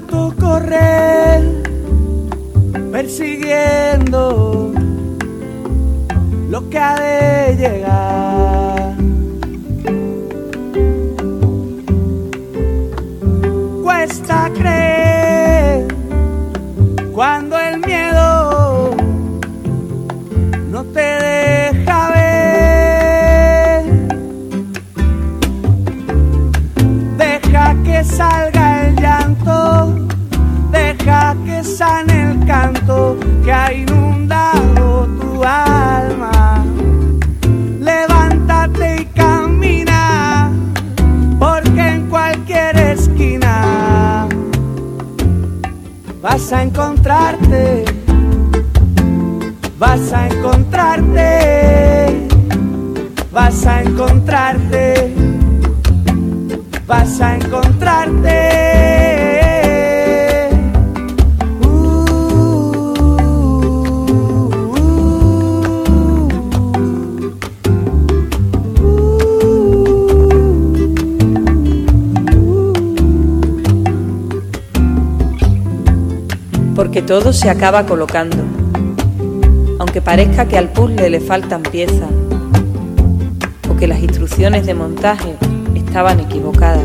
tanto correr, persiguiendo lo que ha de llegar. Cuesta creer cuando el miedo no te deja ver. Deja que salga el llanto, deja que sane el canto que ha inundado tu alma. Levántate y camina, porque en cualquier esquina vas a encontrarte, vas a encontrarte, vas a encontrarte, vas a encontrarte. Porque todo se acaba colocando, aunque parezca que al puzzle le faltan piezas o que las instrucciones de montaje estaban equivocadas.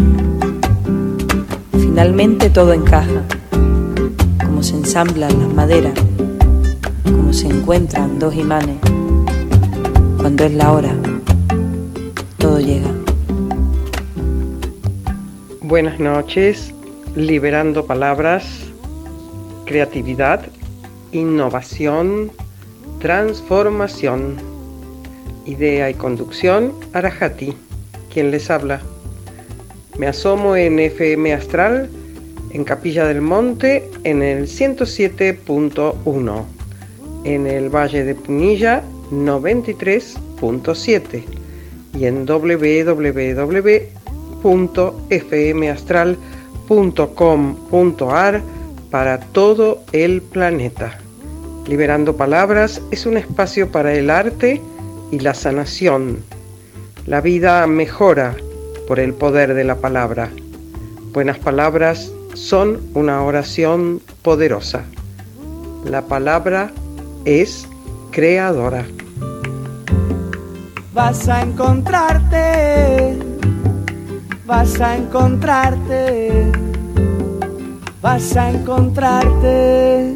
Finalmente todo encaja, como se ensamblan las maderas, como se encuentran dos imanes. Cuando es la hora, todo llega. Buenas noches, liberando palabras, creatividad, innovación, transformación. Idea y conducción, Arajati, quien les habla. Me asomo en FM Astral, en Capilla del Monte, en el 107.1, en el Valle de Punilla, 93.7 y en www.fmastral.com.ar para todo el planeta. Liberando Palabras es un espacio para el arte y la sanación. La vida mejora por el poder de la palabra. Buenas palabras son una oración poderosa. La palabra es creadora. Vas a encontrarte, vas a encontrarte, vas a encontrarte.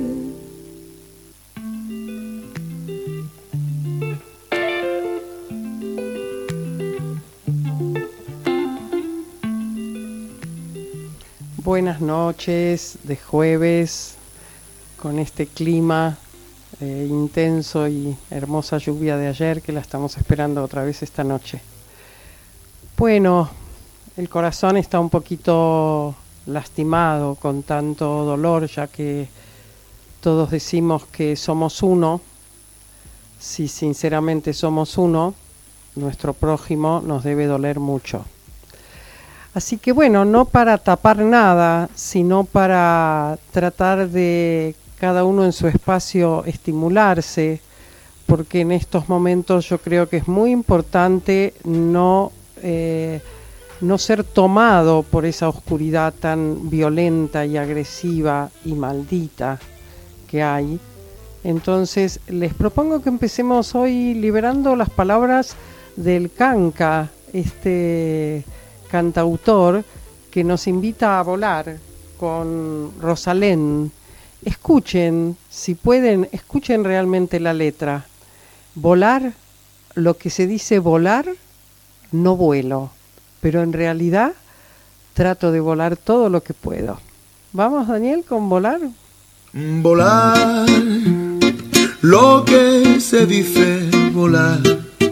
Buenas noches de jueves, con este clima intenso y hermosa lluvia de ayer que la estamos esperando otra vez esta noche. Bueno, el corazón está un poquito lastimado con tanto dolor, ya que todos decimos que somos uno. Si sinceramente somos uno, nuestro prójimo nos debe doler mucho. Así que bueno, no para tapar nada, sino para tratar de cada uno en su espacio estimularse, porque en estos momentos yo creo que es muy importante no ser tomado por esa oscuridad tan violenta y agresiva y maldita que hay. Entonces les propongo que empecemos hoy liberando las palabras del Kanka, este cantautor que nos invita a volar con Rosalén. Escuchen, si pueden, escuchen realmente la letra. Volar, lo que se dice volar, no vuelo, pero en realidad trato de volar todo lo que puedo. ¿Vamos, Daniel, con volar? Volar, lo que se dice volar.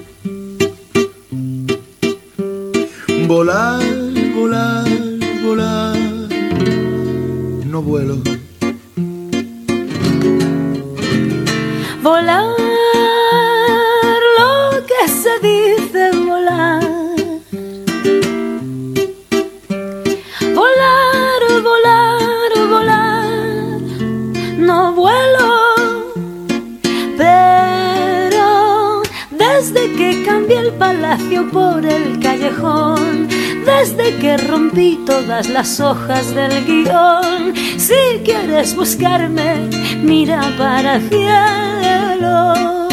Volar, volar, volar, no vuelo. Volar, lo que se dice volar. Volar, volar, volar, no vuelo. Pero desde que cambié el palacio por el callejón, desde que rompí todas las hojas del guión. Si quieres buscarme, mira para el cielo.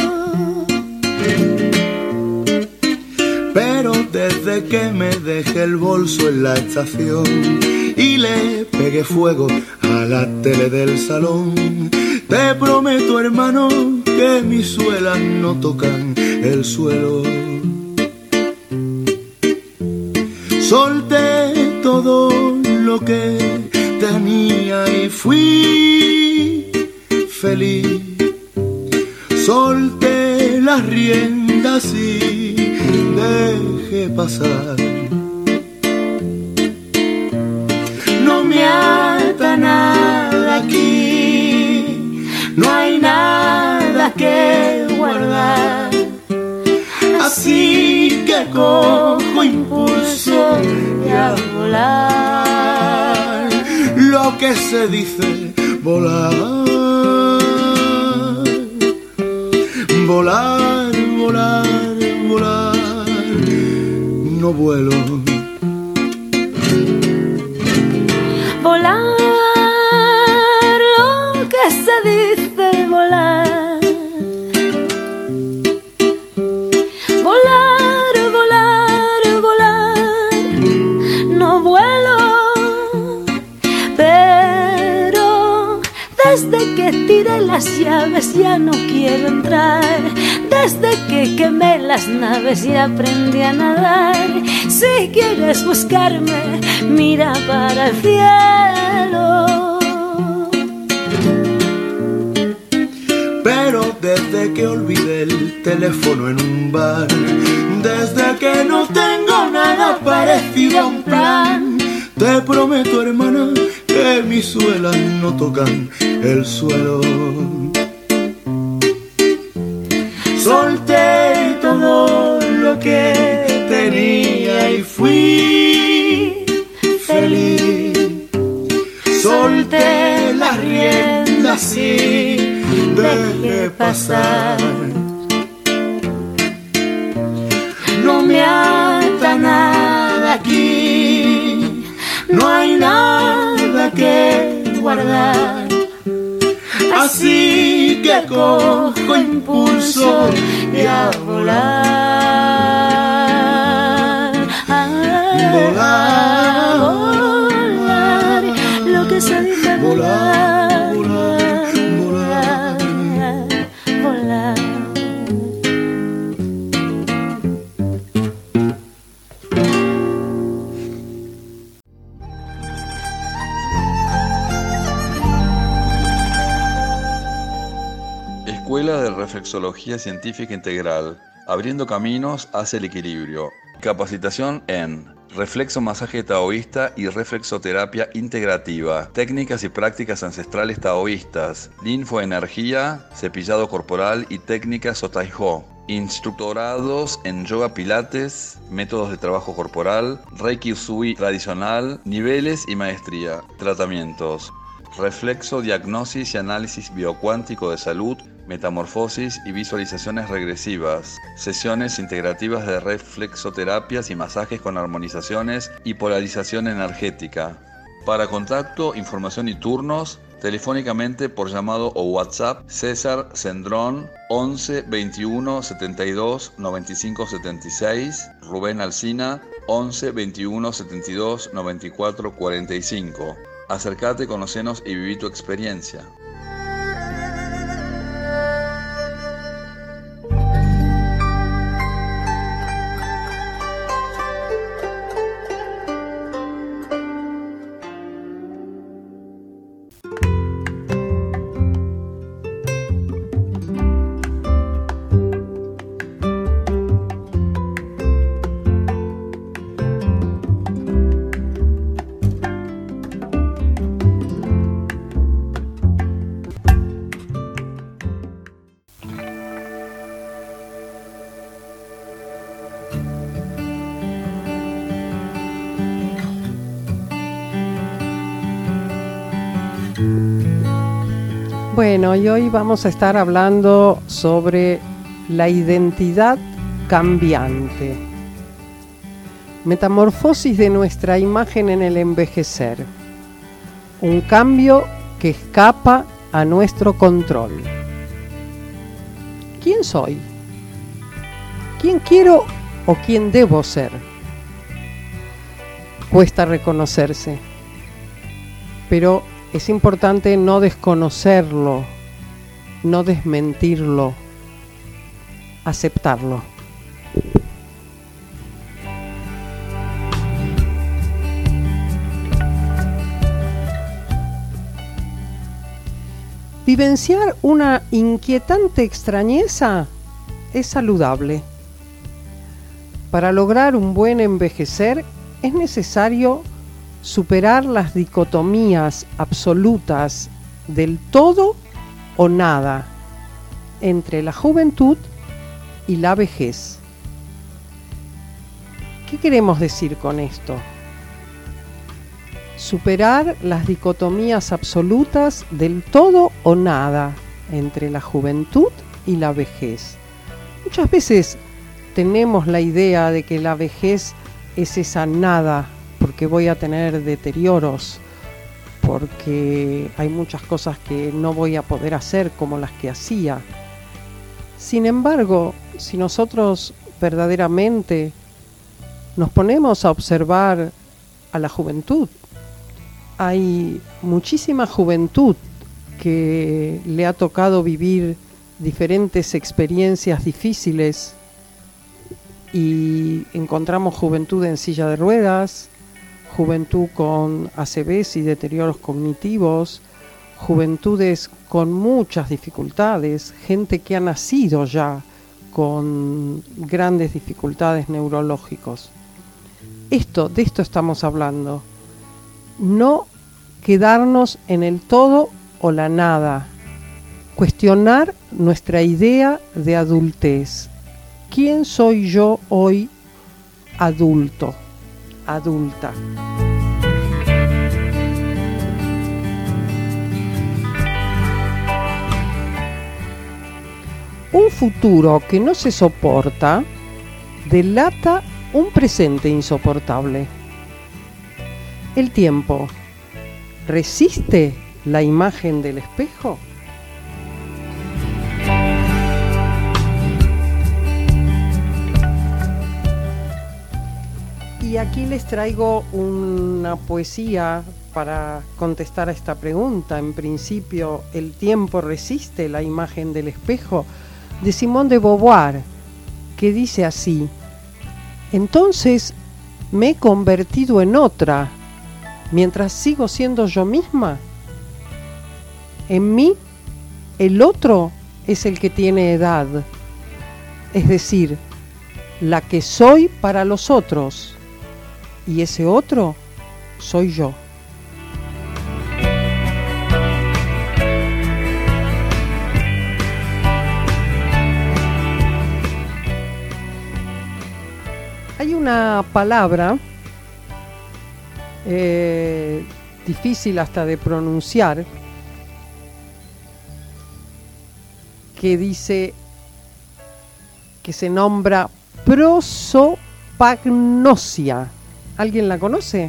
Pero desde que me dejé el bolso en la estación y le pegué fuego a la tele del salón, te prometo, hermano, que mis suelas no tocan el suelo. Solté todo lo que tenía y fui feliz. Solté las riendas y dejé pasar. No me ata nada aquí, no hay nada que guardar. Así que cojo impulso y a volar. Lo que se dice volar. Volar, volar, volar. No vuelo. Volar, lo que se dice volar. Volar, volar, volar. No vuelo, pero desde que tiré las llaves ya no quiero entrar. Desde que quemé las naves y aprendí a nadar. Si quieres buscarme, mira para el cielo. Pero desde que olvidé el teléfono en un bar, desde que no tengo nada parecido a un plan, te prometo, hermana, que mis suelas no tocan el suelo. Solté todo lo que tenía y fui feliz. Solté las riendas y dejé pasar. No me ata nada aquí, no hay nada que guardar. Así que cojo impulso y a volar. Volar, volar, lo que se dice volar. volar, volar, volar. Escuela de Reflexología Científica Integral, abriendo caminos hacia el equilibrio. Capacitación en reflexo masaje taoísta y reflexoterapia integrativa, técnicas y prácticas ancestrales taoístas, linfoenergía, cepillado corporal y técnicas Sotaiho. Instructorados en yoga pilates, métodos de trabajo corporal, reiki usui tradicional, niveles y maestría. Tratamientos: reflexo, diagnosis y análisis biocuántico de salud, metamorfosis y visualizaciones regresivas, sesiones integrativas de reflexoterapias y masajes con armonizaciones y polarización energética. Para contacto, información y turnos, telefónicamente por llamado o WhatsApp, César Cendrón 11 21 72 95 76, Rubén Alsina 11 21 72 94 45. Acércate, conocenos y viví tu experiencia. Bueno, y hoy vamos a estar hablando sobre la identidad cambiante. Metamorfosis de nuestra imagen en el envejecer. Un cambio que escapa a nuestro control. ¿Quién soy? ¿Quién quiero o quién debo ser? Cuesta reconocerse, pero es importante no desconocerlo, no desmentirlo, aceptarlo. Vivenciar una inquietante extrañeza es saludable. Para lograr un buen envejecer es necesario superar las dicotomías absolutas del todo o nada entre la juventud y la vejez. ¿Qué queremos decir con esto? Superar las dicotomías absolutas del todo o nada entre la juventud y la vejez. Muchas veces tenemos la idea de que la vejez es esa nada, porque voy a tener deterioros, porque hay muchas cosas que no voy a poder hacer como las que hacía. Sin embargo, si nosotros verdaderamente nos ponemos a observar a la juventud, hay muchísima juventud que le ha tocado vivir diferentes experiencias difíciles y encontramos juventud en silla de ruedas, juventud con ACVs y deterioros cognitivos, juventudes con muchas dificultades, gente que ha nacido ya con grandes dificultades neurológicas. De esto estamos hablando. No quedarnos en el todo o la nada. Cuestionar nuestra idea de adultez. ¿Quién soy yo hoy adulto, adulta? Un futuro que no se soporta delata un presente insoportable. El tiempo, ¿resiste la imagen del espejo? Y aquí les traigo una poesía para contestar a esta pregunta. En principio, ¿el tiempo resiste la imagen del espejo? De Simone de Beauvoir, que dice así: entonces me he convertido en otra, mientras sigo siendo yo misma. En mí, el otro es el que tiene edad, es decir, la que soy para los otros, y ese otro soy yo. Hay una palabra difícil hasta de pronunciar que dice, que se nombra prosopagnosia. ¿Alguien la conoce?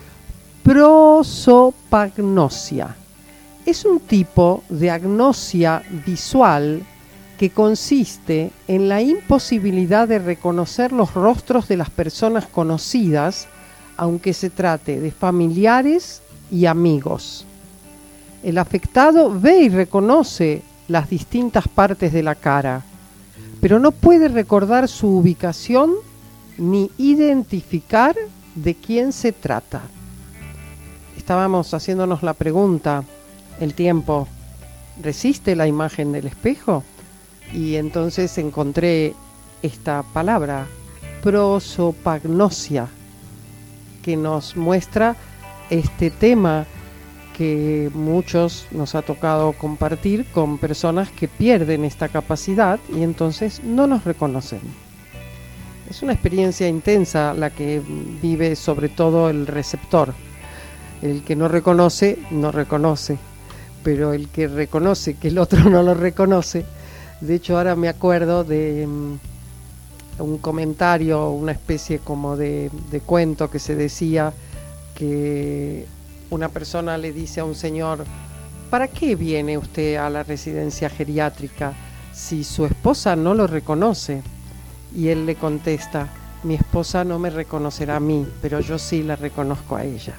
Prosopagnosia. Es un tipo de agnosia visual que consiste en la imposibilidad de reconocer los rostros de las personas conocidas, aunque se trate de familiares y amigos. El afectado ve y reconoce las distintas partes de la cara, pero no puede recordar su ubicación ni identificar de quién se trata. Estábamos haciéndonos la pregunta, ¿el tiempo resiste la imagen del espejo? Y entonces encontré esta palabra, prosopagnosia, que nos muestra este tema que muchos nos ha tocado compartir con personas que pierden esta capacidad y entonces no nos reconocen. Es una experiencia intensa la que vive sobre todo el receptor. El que no reconoce, no reconoce, pero el que reconoce que el otro no lo reconoce. De hecho, ahora me acuerdo de un comentario, una especie como de cuento que se decía que una persona le dice a un señor: ¿para qué viene usted a la residencia geriátrica si su esposa no lo reconoce? Y él le contesta: mi esposa no me reconocerá a mí, pero yo sí la reconozco a ella.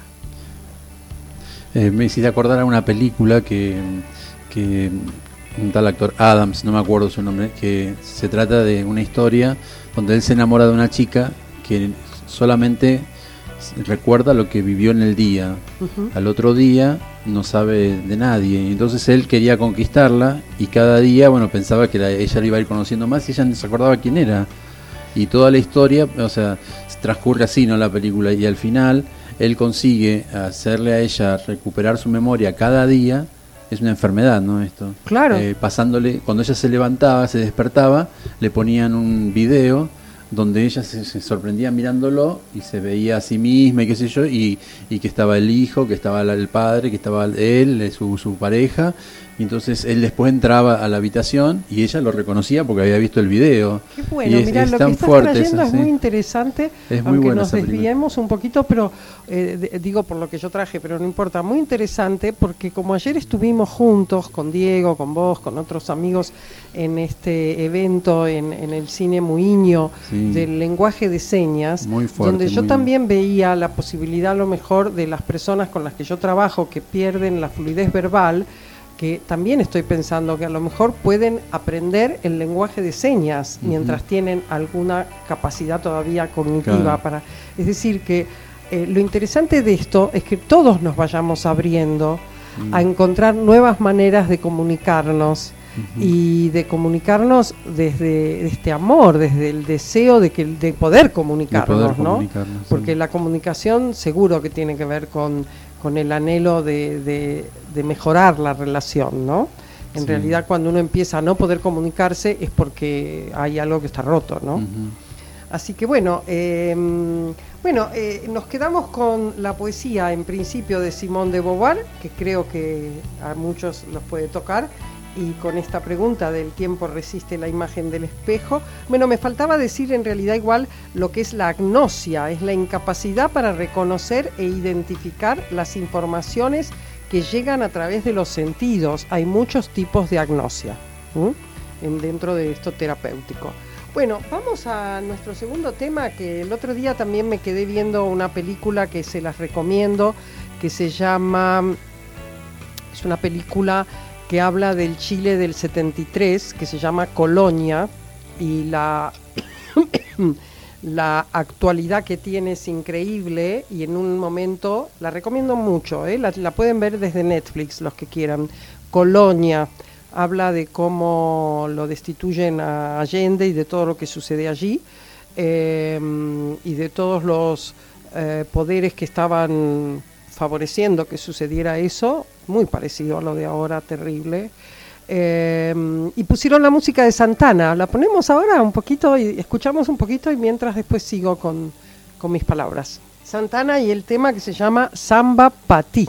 Me hiciste acordar a una película que un tal actor Adams, no me acuerdo su nombre, que se trata de una historia donde él se enamora de una chica que solamente recuerda lo que vivió en el día. Al otro día no sabe de nadie, entonces él quería conquistarla y cada día, bueno, pensaba que ella le iba a ir conociendo más y ella no se acordaba quién era. Y toda la historia, o sea, transcurre así, ¿no? La película, y al final él consigue hacerle a ella recuperar su memoria cada día. Es una enfermedad, ¿no? Esto. Claro. Pasándole, cuando ella se levantaba, se despertaba, le ponían un video donde ella se sorprendía mirándolo y se veía a sí misma y qué sé yo, y que estaba el hijo, que estaba el padre, que estaba él, su pareja, y entonces él después entraba a la habitación y ella lo reconocía porque había visto el video. Qué bueno, mirá, lo que estás trayendo es muy interesante, es muy aunque buena, nos desviemos un poquito, pero digo por lo que yo traje, pero no importa, muy interesante, porque como ayer estuvimos juntos con Diego, con vos, con otros amigos en este evento en el Cine Muiño, sí, del lenguaje de señas, muy fuerte, donde yo también veía la posibilidad a lo mejor de las personas con las que yo trabajo que pierden la fluidez verbal, que también estoy pensando que a lo mejor pueden aprender el lenguaje de señas mientras tienen alguna capacidad todavía cognitiva. Claro. Es decir, que lo interesante de esto es que todos nos vayamos abriendo a encontrar nuevas maneras de comunicarnos y de comunicarnos desde este amor, desde el deseo de poder comunicarnos, ¿no? Porque la comunicación seguro que tiene que ver con el anhelo de mejorar la relación, ¿no? En realidad, cuando uno empieza a no poder comunicarse es porque hay algo que está roto, ¿no? Así que bueno, nos quedamos con la poesía, en principio, de Simone de Beauvoir, que creo que a muchos los puede tocar, y con esta pregunta del tiempo resiste la imagen del espejo. Bueno, me faltaba decir en realidad igual lo que es la agnosia, es la incapacidad para reconocer e identificar las informaciones que llegan a través de los sentidos. Hay muchos tipos de agnosia dentro de esto terapéutico. Bueno, vamos a nuestro segundo tema, que el otro día también me quedé viendo una película que se las recomiendo, que se llama, es una película que habla del Chile del 73, que se llama Colonia, y la actualidad que tiene es increíble, y en un momento la recomiendo mucho, la pueden ver desde Netflix los que quieran. Colonia habla de cómo lo destituyen a Allende y de todo lo que sucede allí, y de todos los poderes que estaban favoreciendo que sucediera eso, muy parecido a lo de ahora, terrible. Y pusieron la música de Santana. La ponemos ahora un poquito y escuchamos un poquito, y mientras después sigo con mis palabras. Santana y el tema que se llama Samba Pa' Ti.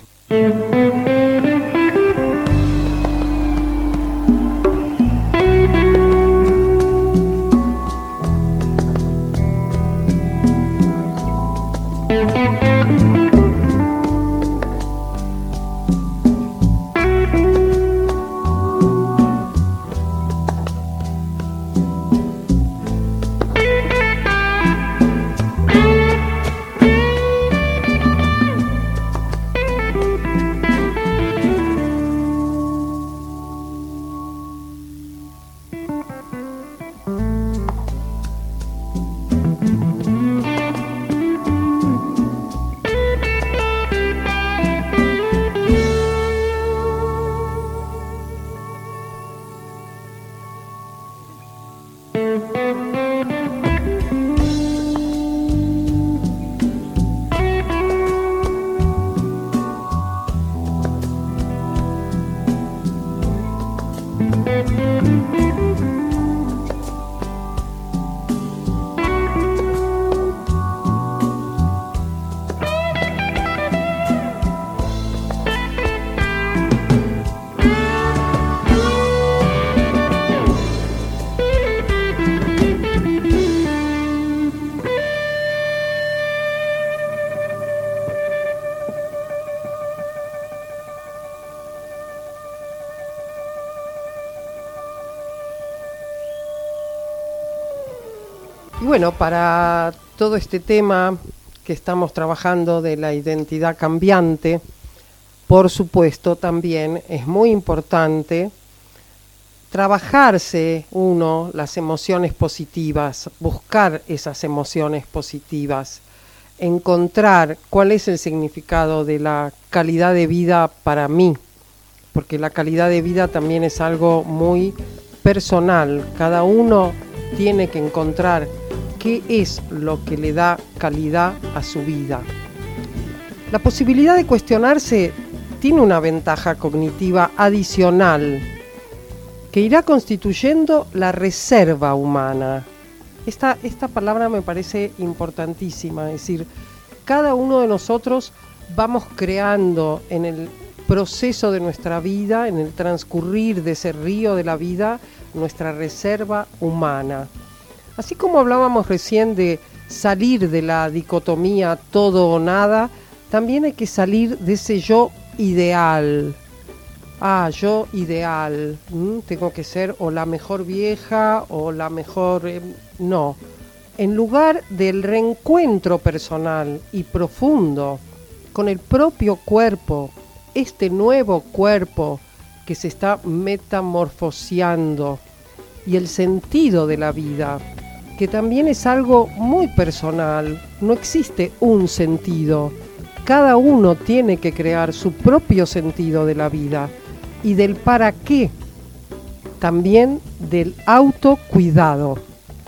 Y bueno, para todo este tema que estamos trabajando de la identidad cambiante, por supuesto también es muy importante trabajarse uno las emociones positivas, buscar esas emociones positivas, encontrar cuál es el significado de la calidad de vida para mí, porque la calidad de vida también es algo muy personal. Cada uno tiene que encontrar qué es lo que le da calidad a su vida. La posibilidad de cuestionarse tiene una ventaja cognitiva adicional que irá constituyendo la reserva humana. Esta palabra me parece importantísima, es decir, cada uno de nosotros vamos creando en el proceso de nuestra vida, en el transcurrir de ese río de la vida, nuestra reserva humana. Así como hablábamos recién de salir de la dicotomía todo o nada, también hay que salir de ese yo ideal. Yo ideal, tengo que ser o la mejor vieja o la mejor... no, en lugar del reencuentro personal y profundo con el propio cuerpo, este nuevo cuerpo que se está metamorfoseando, y el sentido de la vida, que también es algo muy personal. No existe un sentido, cada uno tiene que crear su propio sentido de la vida y del para qué, también del autocuidado.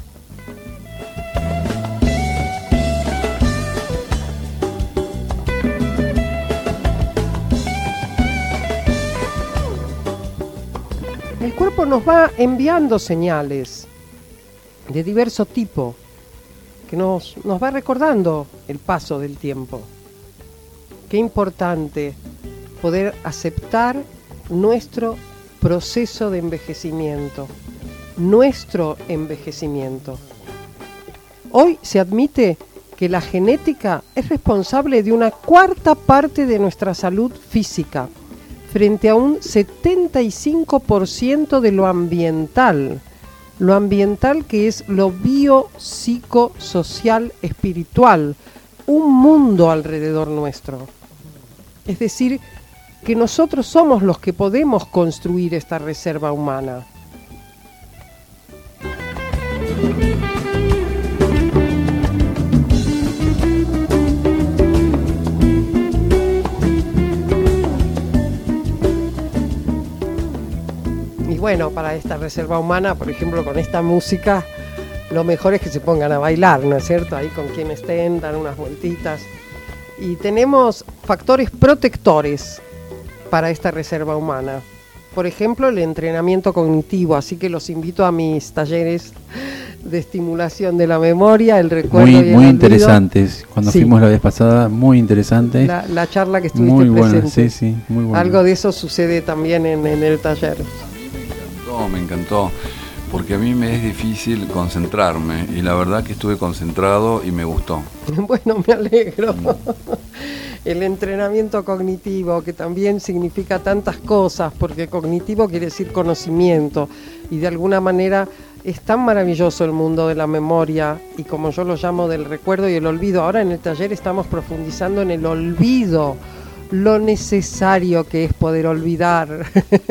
El cuerpo nos va enviando señales de diverso tipo que nos va recordando el paso del tiempo. Qué importante poder aceptar nuestro proceso de envejecimiento, nuestro envejecimiento. Hoy se admite que la genética es responsable de una cuarta parte de nuestra salud física, frente a un 75% de lo ambiental que es lo biopsicosocial espiritual, un mundo alrededor nuestro. Es decir, que nosotros somos los que podemos construir esta reserva humana. Y bueno, para esta reserva humana, por ejemplo, con esta música, lo mejor es que se pongan a bailar, ¿no es cierto? Ahí con quien estén, dan unas vueltitas. Y tenemos factores protectores para esta reserva humana. Por ejemplo, el entrenamiento cognitivo, así que los invito a mis talleres de estimulación de la memoria, el recuerdo y el muy olvido. Interesantes. Cuando fuimos la vez pasada, muy interesantes. La charla que estuviste muy buena, presente. sí, muy buena. Algo de eso sucede también en el taller. Me encantó, porque a mí me es difícil concentrarme y la verdad que estuve concentrado y me gustó. Bueno, me alegro. El entrenamiento cognitivo, que también significa tantas cosas, porque cognitivo quiere decir conocimiento, y de alguna manera es tan maravilloso el mundo de la memoria, y como yo lo llamo, del recuerdo y el olvido. Ahora en el taller estamos profundizando en el olvido, lo necesario que es poder olvidar.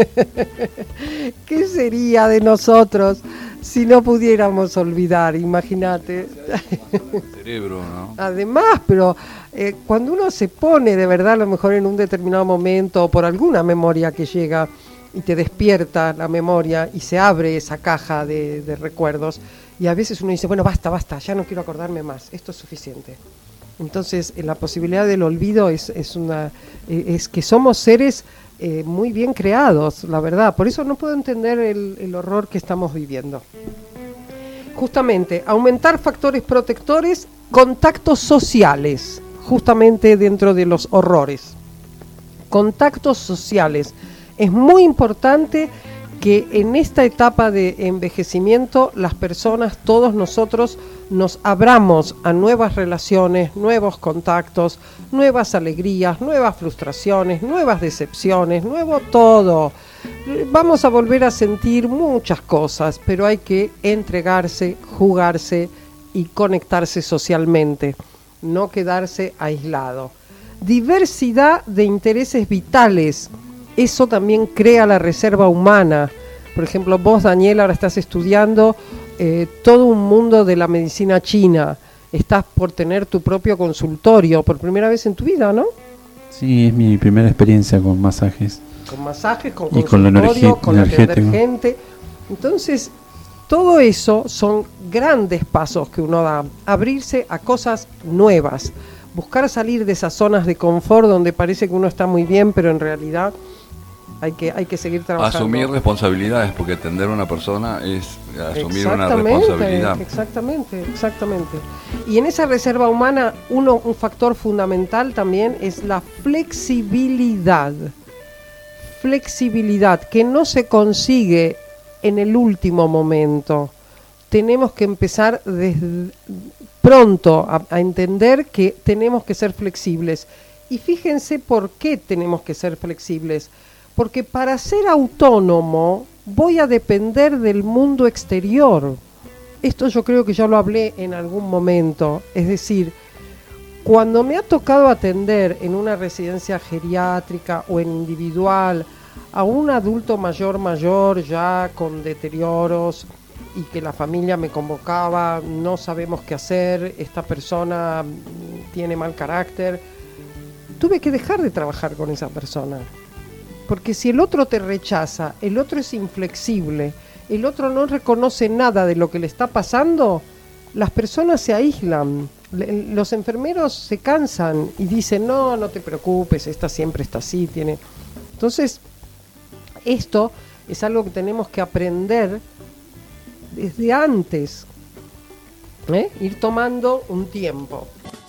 ¿Qué sería de nosotros si no pudiéramos olvidar? Imagínate. El cerebro, ¿no? Además, pero cuando uno se pone de verdad, a lo mejor en un determinado momento, o por alguna memoria que llega y te despierta la memoria y se abre esa caja de recuerdos, y a veces uno dice, bueno, basta, ya no quiero acordarme más, esto es suficiente. Entonces, la posibilidad del olvido es que somos seres muy bien creados, la verdad. Por eso no puedo entender el horror que estamos viviendo. Justamente, aumentar factores protectores, contactos sociales, justamente dentro de los horrores. Contactos sociales. Es muy importante que en esta etapa de envejecimiento las personas, todos nosotros, nos abramos a nuevas relaciones, nuevos contactos, nuevas alegrías, nuevas frustraciones, nuevas decepciones, nuevo todo. Vamos a volver a sentir muchas cosas, pero hay que entregarse, jugarse y conectarse socialmente, no quedarse aislado. Diversidad de intereses vitales, eso también crea la reserva humana. Por ejemplo, vos, Daniel, ahora estás estudiando todo un mundo de la medicina china, estás por tener tu propio consultorio por primera vez en tu vida, ¿no? Sí, es mi primera experiencia con masajes. Con masajes, con y consultorio, con atender energético. gente. Entonces, todo eso son grandes pasos que uno da. Abrirse a cosas nuevas. Buscar salir de esas zonas de confort donde parece que uno está muy bien, pero en realidad hay que seguir trabajando. Asumir responsabilidades, porque atender a una persona es asumir una responsabilidad. Exactamente. Y en esa reserva humana, un factor fundamental también es la flexibilidad. Flexibilidad que no se consigue en el último momento. Tenemos que empezar desde pronto a entender que tenemos que ser flexibles. Y fíjense por qué tenemos que ser flexibles. Porque para ser autónomo voy a depender del mundo exterior. Esto yo creo que ya lo hablé en algún momento. Es decir, cuando me ha tocado atender en una residencia geriátrica o en individual a un adulto mayor ya con deterioros y que la familia me convocaba, no sabemos qué hacer, esta persona tiene mal carácter, tuve que dejar de trabajar con esa persona. Porque si el otro te rechaza, el otro es inflexible, el otro no reconoce nada de lo que le está pasando, las personas se aíslan, los enfermeros se cansan y dicen, no te preocupes, esta siempre está así, tiene... Entonces, esto es algo que tenemos que aprender desde antes, ir tomando un tiempo.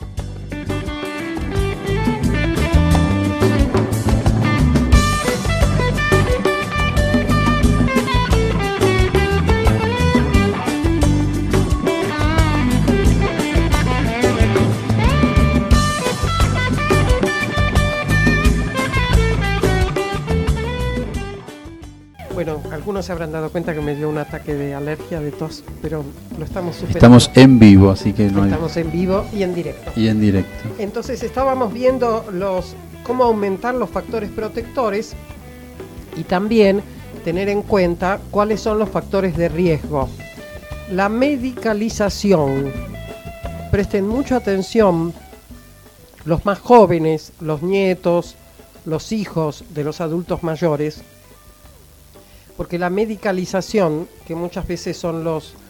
Bueno, algunos se habrán dado cuenta que me dio un ataque de alergia, de tos, pero lo estamos superando. Estamos en vivo, así que no hay... Estamos en vivo y en directo. Y en directo. Entonces estábamos viendo cómo aumentar los factores protectores y también tener en cuenta cuáles son los factores de riesgo. La medicalización. Presten mucha atención, los más jóvenes, los nietos, los hijos de los adultos mayores, porque la medicalización, que muchas veces son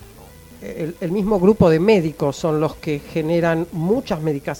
el mismo grupo de médicos son los que generan mucha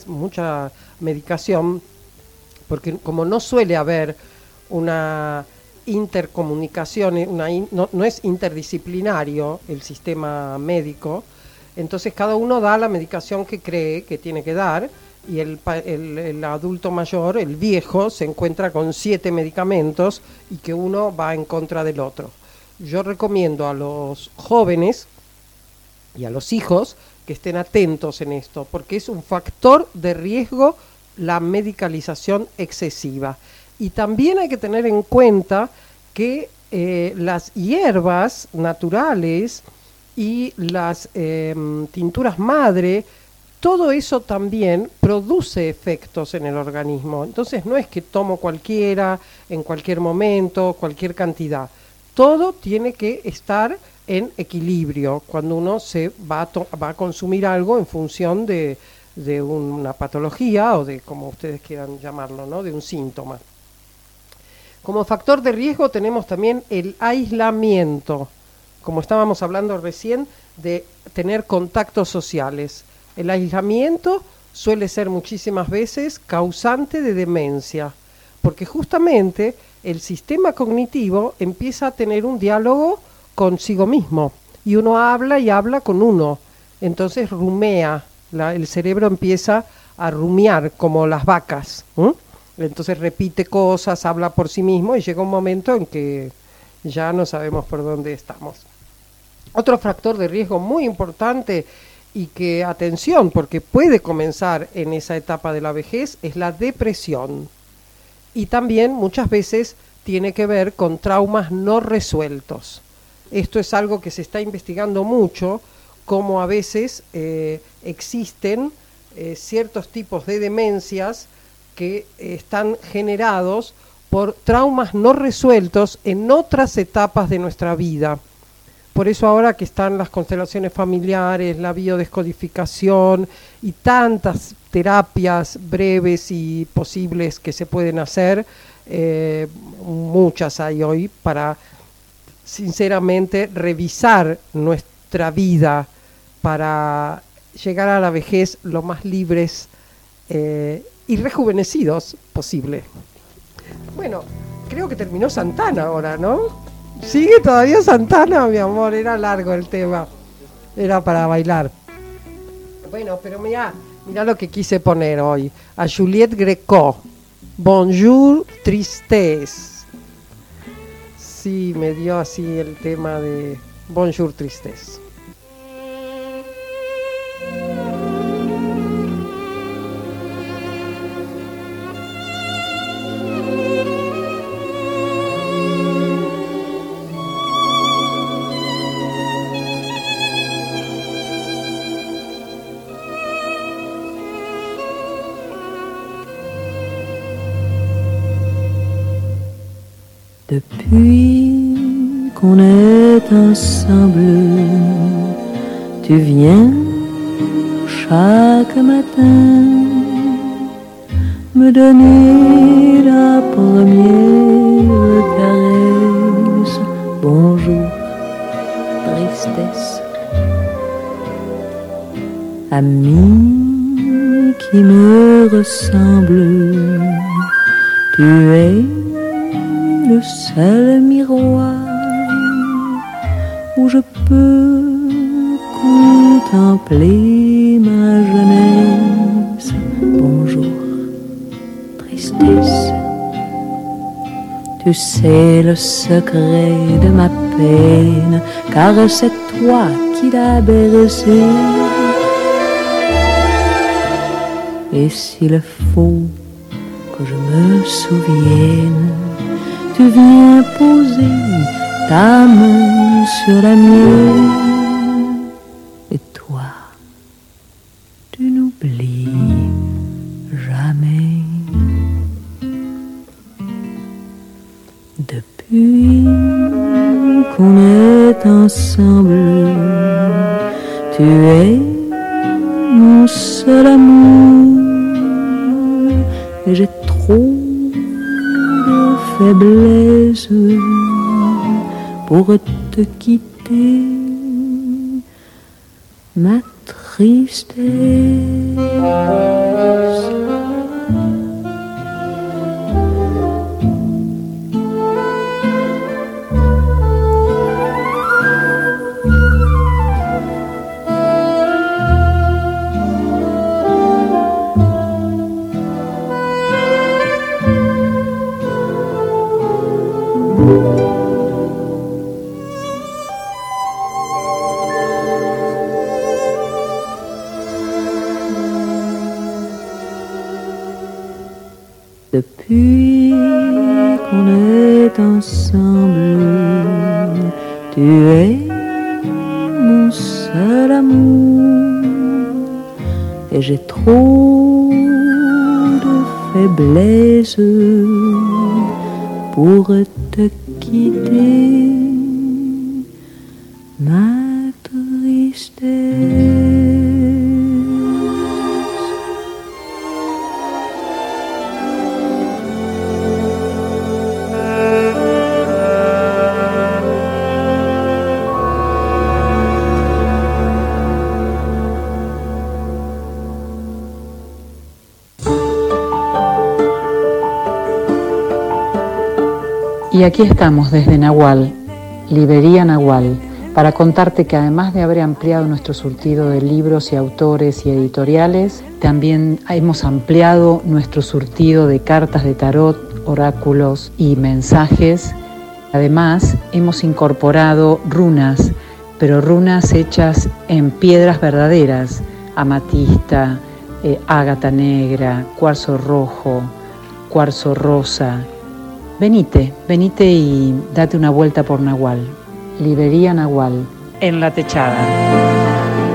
medicación, porque como no suele haber una intercomunicación, no es interdisciplinario el sistema médico, entonces cada uno da la medicación que cree que tiene que dar, y el adulto mayor, el viejo, se encuentra con 7 medicamentos y que uno va en contra del otro. Yo recomiendo a los jóvenes y a los hijos que estén atentos en esto, porque es un factor de riesgo la medicalización excesiva. Y también hay que tener en cuenta que las hierbas naturales y las tinturas madre, todo eso también produce efectos en el organismo. Entonces no es que tomo cualquiera, en cualquier momento, cualquier cantidad. Todo tiene que estar en equilibrio cuando uno se va a consumir algo en función de una patología o de como ustedes quieran llamarlo, ¿no? De un síntoma. Como factor de riesgo tenemos también el aislamiento, como estábamos hablando recién, de tener contactos sociales. El aislamiento suele ser muchísimas veces causante de demencia, porque justamente el sistema cognitivo empieza a tener un diálogo consigo mismo, y uno habla y habla con uno, entonces rumea, el cerebro empieza a rumiar como las vacas, entonces repite cosas, habla por sí mismo y llega un momento en que ya no sabemos por dónde estamos. Otro factor de riesgo muy importante y que, atención, porque puede comenzar en esa etapa de la vejez, es la depresión. Y también muchas veces tiene que ver con traumas no resueltos. Esto es algo que se está investigando mucho, cómo a veces existen ciertos tipos de demencias que están generados por traumas no resueltos en otras etapas de nuestra vida. Por eso ahora que están las constelaciones familiares, la biodescodificación y tantas terapias breves y posibles que se pueden hacer, muchas hay hoy, para sinceramente revisar nuestra vida para llegar a la vejez lo más libres y rejuvenecidos posible. Bueno, creo que terminó Santana ahora, ¿no? ¿Sigue todavía Santana, mi amor? Era largo el tema. Era para bailar. Bueno, pero mirá lo que quise poner hoy. A Juliette Gréco. Bonjour, tristesse. Sí, me dio así el tema de Bonjour, tristesse. Depuis qu'on est ensemble, tu viens chaque matin me donner la première caresse. Bonjour, tristesse. Ami qui me ressemble, tu es le seul miroir où je peux contempler ma jeunesse. Bonjour, tristesse. Tu sais le secret de ma peine, car c'est toi qui l'as bercé. Et s'il faut que je me souvienne, tu viens poser ta main sur la mienne. Et toi, tu n'oublies jamais. Depuis qu'on est ensemble, tu es mon seul amour. Et j'ai trop faiblesse pour te quitter, ma tristesse. Depuis qu'on est ensemble, tu es mon seul amour. Et j'ai trop de faiblesse pour te quitter, ma tristesse. Y aquí estamos desde Nahual, Librería Nahual, para contarte que además de haber ampliado nuestro surtido de libros y autores y editoriales, también hemos ampliado nuestro surtido de cartas de tarot, oráculos y mensajes. Además, hemos incorporado runas, pero runas hechas en piedras verdaderas, amatista, ágata negra, cuarzo rojo, cuarzo rosa. Venite y date una vuelta por Nahual. Librería Nahual, en La Techada.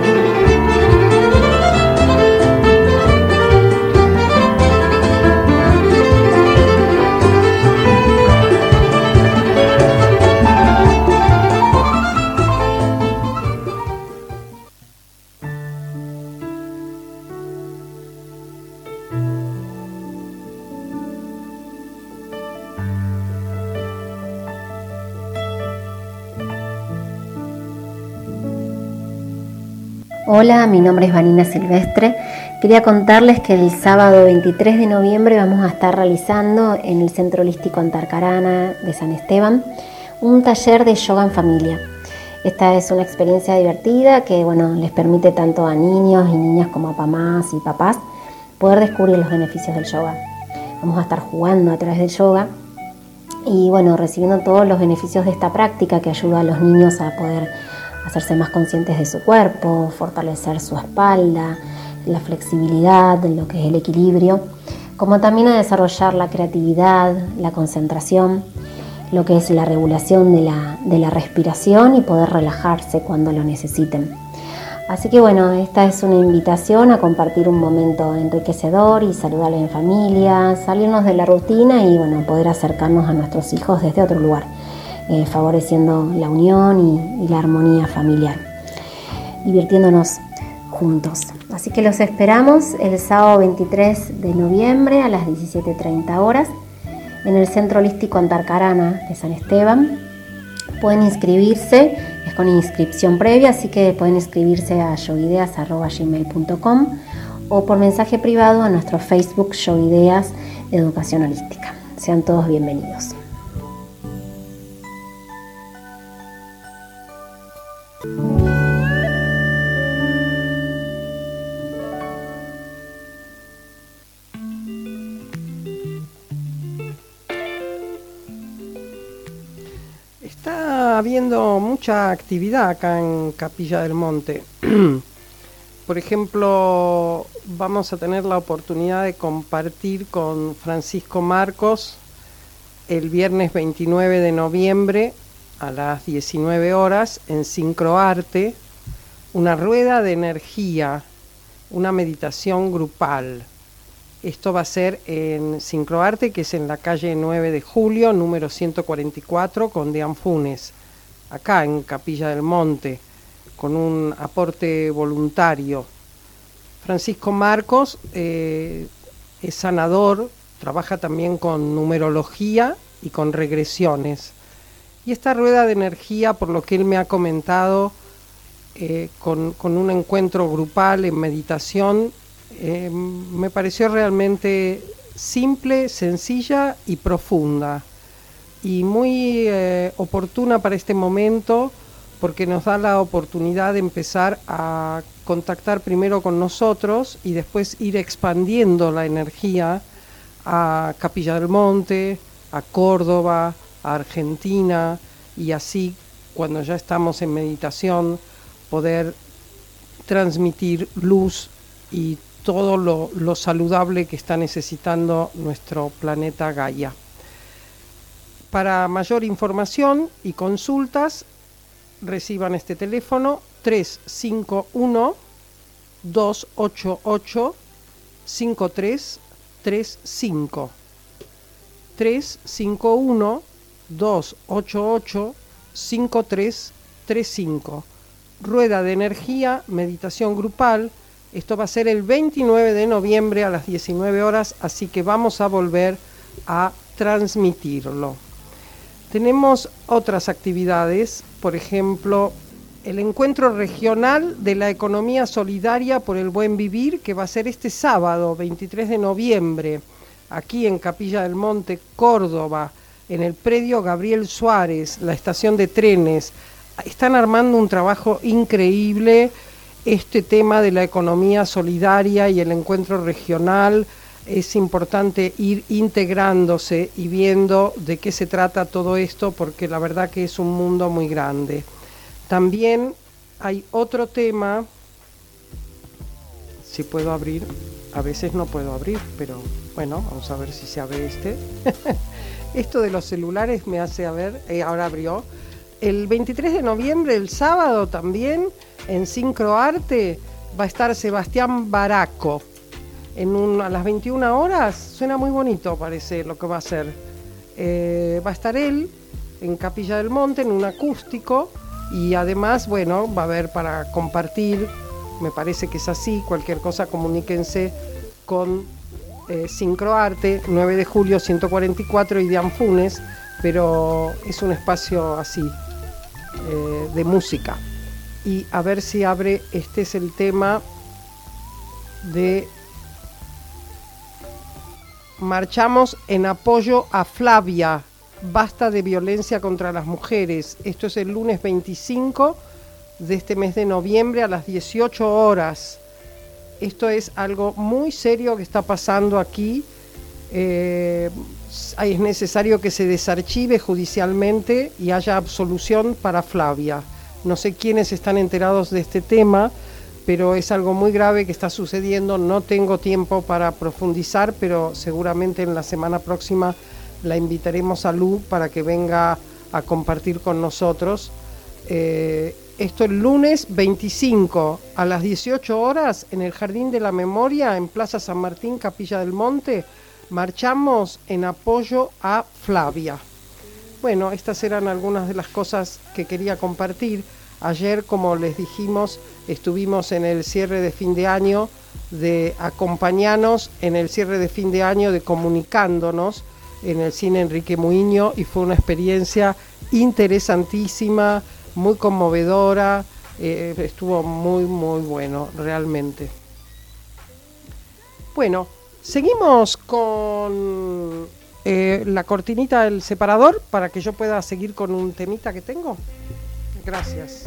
Hola, mi nombre es Vanina Silvestre. Quería contarles que el sábado 23 de noviembre vamos a estar realizando en el Centro Holístico Antarcarana de San Esteban un taller de yoga en familia. Esta es una experiencia divertida que les permite tanto a niños y niñas como a mamás y papás poder descubrir los beneficios del yoga. Vamos a estar jugando a través del yoga y recibiendo todos los beneficios de esta práctica que ayuda a los niños a poder hacerse más conscientes de su cuerpo, fortalecer su espalda, la flexibilidad, lo que es el equilibrio, como también a desarrollar la creatividad, la concentración, lo que es la regulación de la respiración y poder relajarse cuando lo necesiten. Así que esta es una invitación a compartir un momento enriquecedor y saludable en familia, salirnos de la rutina y poder acercarnos a nuestros hijos desde otro lugar, favoreciendo la unión y la armonía familiar, divirtiéndonos juntos. Así que los esperamos el sábado 23 de noviembre a las 17:30 horas en el Centro Holístico Antarcarana de San Esteban. Pueden inscribirse, es con inscripción previa, así que pueden inscribirse a yogideas@gmail.com o por mensaje privado a nuestro Facebook Yogideas Educación Holística. Sean todos bienvenidos. Está habiendo mucha actividad acá en Capilla del Monte. Por ejemplo, vamos a tener la oportunidad de compartir con Francisco Marcos el viernes 29 de noviembre a las 19 horas en Sincroarte, una rueda de energía, una meditación grupal. Esto va a ser en Sincroarte, que es en la calle 9 de Julio, número 144, con Dean Funes, acá en Capilla del Monte, con un aporte voluntario. Francisco Marcos es sanador, trabaja también con numerología y con regresiones. Y esta rueda de energía, por lo que él me ha comentado, con un encuentro grupal en meditación, me pareció realmente simple, sencilla y profunda. Y muy oportuna para este momento, porque nos da la oportunidad de empezar a contactar primero con nosotros y después ir expandiendo la energía a Capilla del Monte, a Córdoba, a Argentina, y así cuando ya estamos en meditación poder transmitir luz y todo lo saludable que está necesitando nuestro planeta Gaia. Para mayor información y consultas, reciban este teléfono 351-288-5335. 351-288-5335. Rueda de energía, meditación grupal. Esto va a ser el 29 de noviembre a las 19 horas, así que vamos a volver a transmitirlo. Tenemos otras actividades, por ejemplo, el encuentro regional de la economía solidaria por el buen vivir, que va a ser este sábado, 23 de noviembre, aquí en Capilla del Monte, Córdoba, en el predio Gabriel Suárez, la estación de trenes. Están armando un trabajo increíble. Este tema de la economía solidaria y el encuentro regional, es importante ir integrándose y viendo de qué se trata todo esto, porque la verdad que es un mundo muy grande. También hay otro tema, si puedo abrir, a veces no puedo abrir, pero bueno, vamos a ver si se abre este. Esto de los celulares me hace ver, ahora abrió. El 23 de noviembre, el sábado también, en Sincroarte, va a estar Sebastián Baraco. A las 21 horas, suena muy bonito, parece lo que va a ser. Va a estar él en Capilla del Monte, en un acústico, y además, bueno, va a haber para compartir, me parece que es así, cualquier cosa comuníquense con Sincroarte, 9 de julio 144 y Dean Funes, pero es un espacio así, de música. y a ver si abre. Este es el tema de Marchamos en apoyo a Flavia, basta de violencia contra las mujeres. Esto es el lunes 25 de este mes de noviembre a las 18 horas. Esto es algo muy serio que está pasando aquí. Es necesario que se desarchive judicialmente y haya absolución para Flavia. No sé quiénes están enterados de este tema, pero es algo muy grave que está sucediendo. No tengo tiempo para profundizar, pero seguramente en la semana próxima la invitaremos a Lu para que venga a compartir con nosotros. Esto el lunes 25 a las 18 horas en el Jardín de la Memoria, en Plaza San Martín, Capilla del Monte. Marchamos en apoyo a Flavia. Bueno, estas eran algunas de las cosas que quería compartir. Ayer, como les dijimos, estuvimos en el cierre de fin de año, de acompañarnos en el cierre de fin de año, de Comunicándonos, en el Cine Enrique Muiño, y fue una experiencia interesantísima, muy conmovedora, estuvo muy bueno, realmente. Bueno, seguimos con la cortinita del separador para que yo pueda seguir con un temita que tengo. Gracias.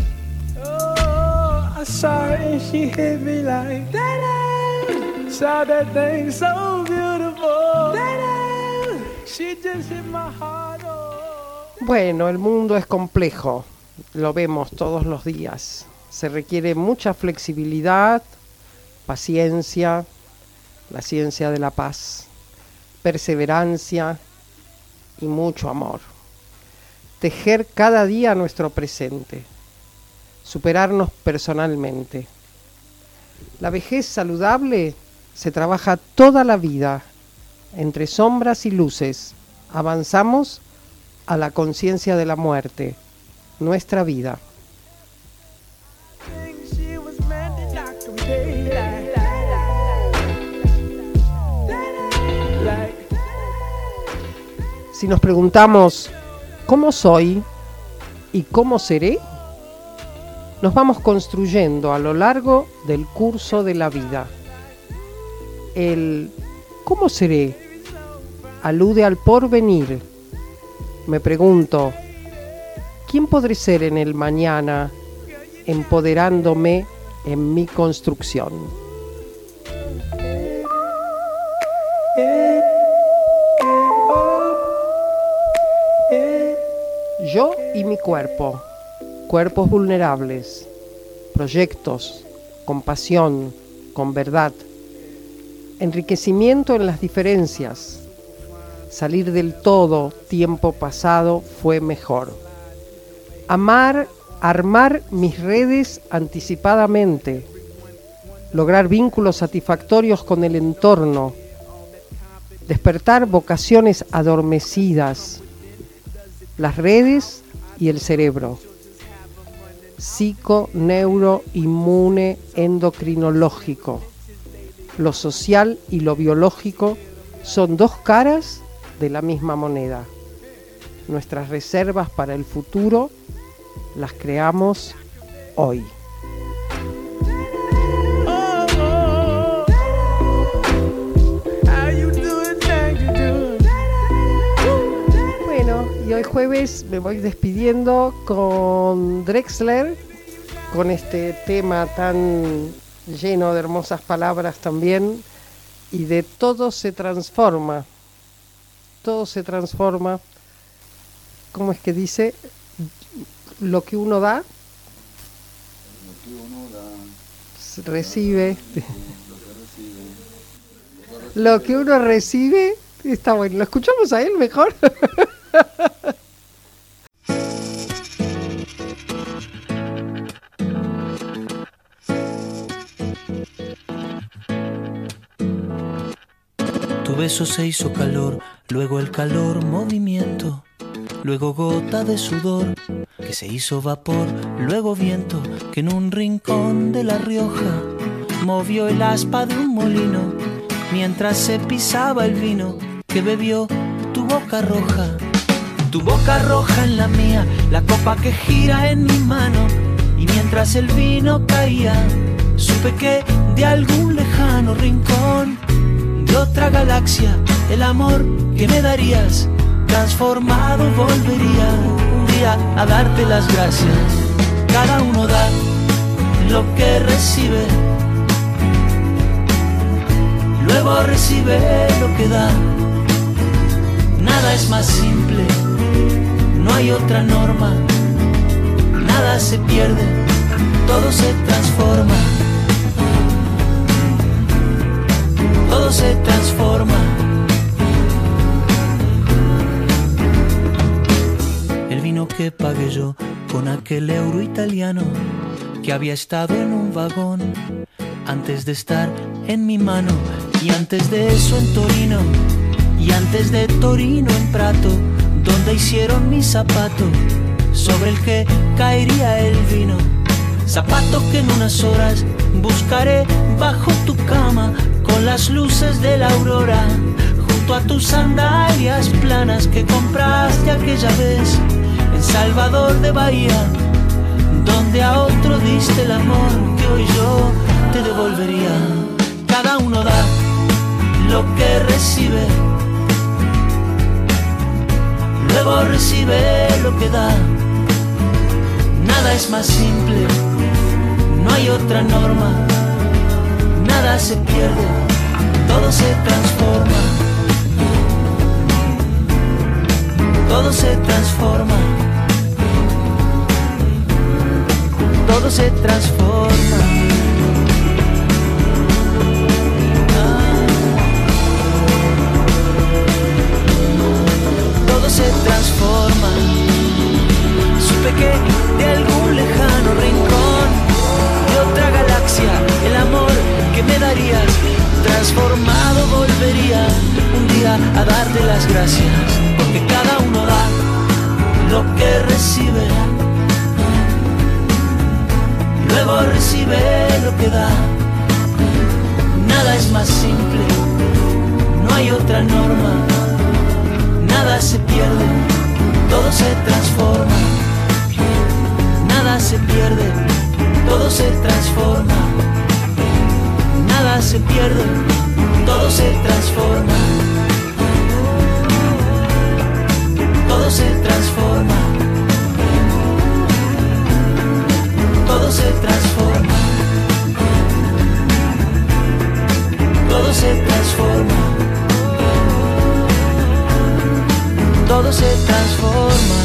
Oh, I saw her and she hit me like that. Saw that thing so beautiful. That she just hit my heart. Bueno, el mundo es complejo, lo vemos todos los días. Se requiere mucha flexibilidad, paciencia, la ciencia de la paz, perseverancia y mucho amor. Tejer cada día nuestro presente, superarnos personalmente. La vejez saludable se trabaja toda la vida, entre sombras y luces. Avanzamos a la conciencia de la muerte, nuestra vida. Si nos preguntamos ¿cómo soy y cómo seré?, nos vamos construyendo a lo largo del curso de la vida. El ¿cómo seré? Alude al porvenir. Me pregunto, ¿quién podré ser en el mañana, empoderándome en mi construcción? Yo y mi cuerpo, cuerpos vulnerables, proyectos, compasión, con verdad, enriquecimiento en las diferencias. Salir del todo, tiempo pasado, fue mejor. Amar, armar mis redes anticipadamente, lograr vínculos satisfactorios con el entorno, despertar vocaciones adormecidas, las redes y el cerebro, psico, neuro, inmune, endocrinológico. Lo social y lo biológico son dos caras de la misma moneda. Nuestras reservas para el futuro las creamos hoy. Y hoy jueves me voy despidiendo con Drexler, con este tema tan lleno de hermosas palabras también, y de todo se transforma. Todo se transforma. ¿Cómo es que dice? Lo que uno da, recibe. Lo que uno recibe, está bueno. ¿Lo escuchamos a él mejor? Tu beso se hizo calor, luego el calor movimiento, luego gota de sudor que se hizo vapor, luego viento que en un rincón de La Rioja movió el aspa de un molino mientras se pisaba el vino que bebió tu boca roja. Tu boca roja en la mía, la copa que gira en mi mano, Y mientras el vino caía, supe que de algún lejano rincón de otra galaxia, el amor que me darías transformado volvería un día a darte las gracias. Cada uno da lo que recibe, luego recibe lo que da. Nada es más simple, no hay otra norma. Nada se pierde, todo se transforma. Todo se transforma. El vino que pagué yo con aquel euro italiano que había estado en un vagón antes de estar en mi mano, y antes de eso en Torino, y antes de Torino en Prato, donde hicieron mi zapato sobre el que caería el vino. Zapato que en unas horas buscaré bajo tu cama, con las luces de la aurora, junto a tus sandalias planas que compraste aquella vez en Salvador de Bahía, donde a otro diste el amor que hoy yo te devolvería. Cada uno da lo que recibe, luego recibe lo que da. Nada es más simple, no hay otra norma. Nada se pierde, todo se transforma. Todo se transforma. Todo se transforma. Todo se transforma. Supe que de algún lejano rincón de otra galaxia, el amor que me darías transformado volvería un día a darte las gracias, porque cada uno da lo que recibe, luego recibe lo que da. Nada es más simple, no hay otra norma. Nada se pierde, todo se transforma. Nada se pierde, todo se transforma. Nada se pierde, todo se transforma. Todo se transforma. Todo se transforma. Todo se transforma. Todo se transforma.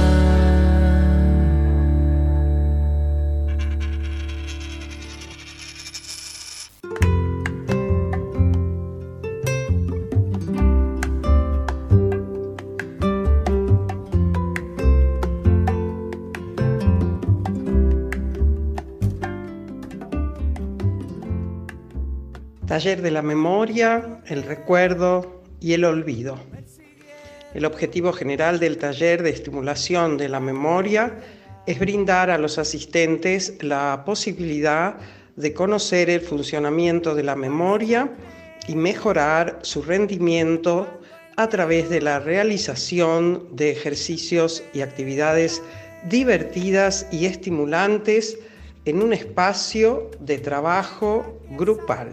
Taller de la memoria, el recuerdo y el olvido. El objetivo general del taller de estimulación de la memoria es brindar a los asistentes la posibilidad de conocer el funcionamiento de la memoria y mejorar su rendimiento a través de la realización de ejercicios y actividades divertidas y estimulantes en un espacio de trabajo grupal.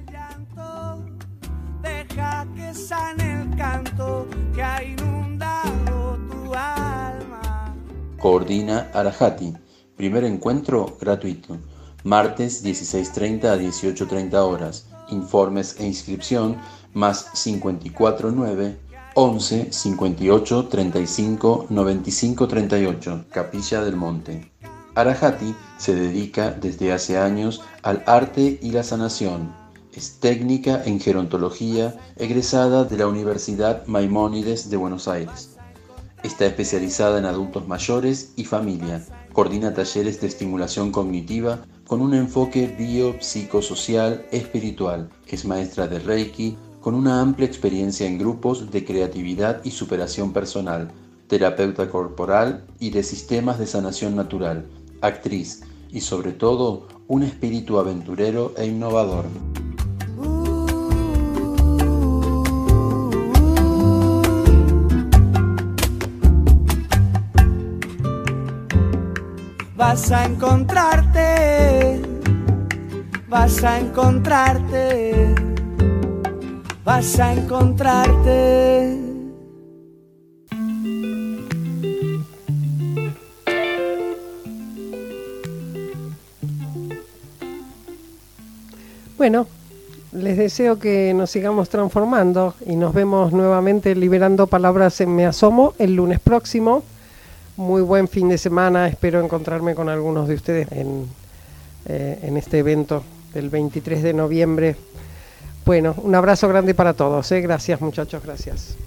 Deja que sane el canto que ha inundado tu alma. Coordina Arajati. Primer encuentro gratuito. Martes 16:30 a 18:30 horas. Informes e inscripción más 549 11 58 35 95 38. Capilla del Monte. Arajati se dedica desde hace años al arte y la sanación. Es técnica en gerontología, egresada de la Universidad Maimónides de Buenos Aires. Está especializada en adultos mayores y familia. Coordina talleres de estimulación cognitiva con un enfoque biopsicosocial espiritual. Es maestra de Reiki, con una amplia experiencia en grupos de creatividad y superación personal. Terapeuta corporal y de sistemas de sanación natural. Actriz y sobre todo un espíritu aventurero e innovador. vas a encontrarte, vas a encontrarte, vas a encontrarte. Bueno, les deseo que nos sigamos transformando y nos vemos nuevamente liberando palabras en Me Asomo el lunes próximo. Muy buen fin de semana, espero encontrarme con algunos de ustedes en este evento del 23 de noviembre. Bueno, un abrazo grande para todos, ¿eh? Gracias muchachos, gracias.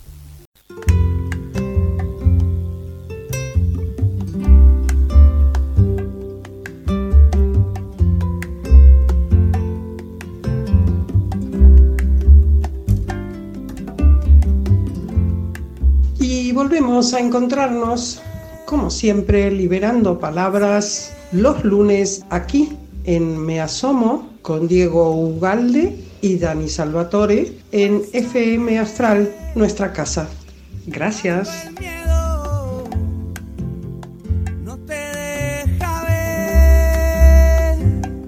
Y volvemos a encontrarnos, como siempre, liberando palabras los lunes aquí en Me Asomo con Diego Ugalde y Dani Salvatore en FM Astral, nuestra casa. Gracias. El miedo no te deja ver.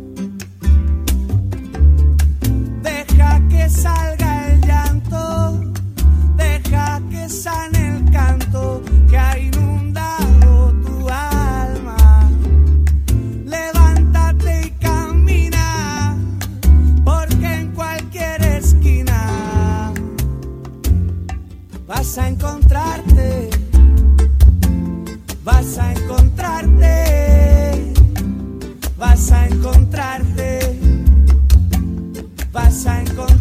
Deja que salga el llanto, deja que sane el canto que ha inundado tu alma. Levántate y camina, porque en cualquier esquina vas a encontrarte, vas a encontrarte, vas a encontrarte, vas a encontrarte.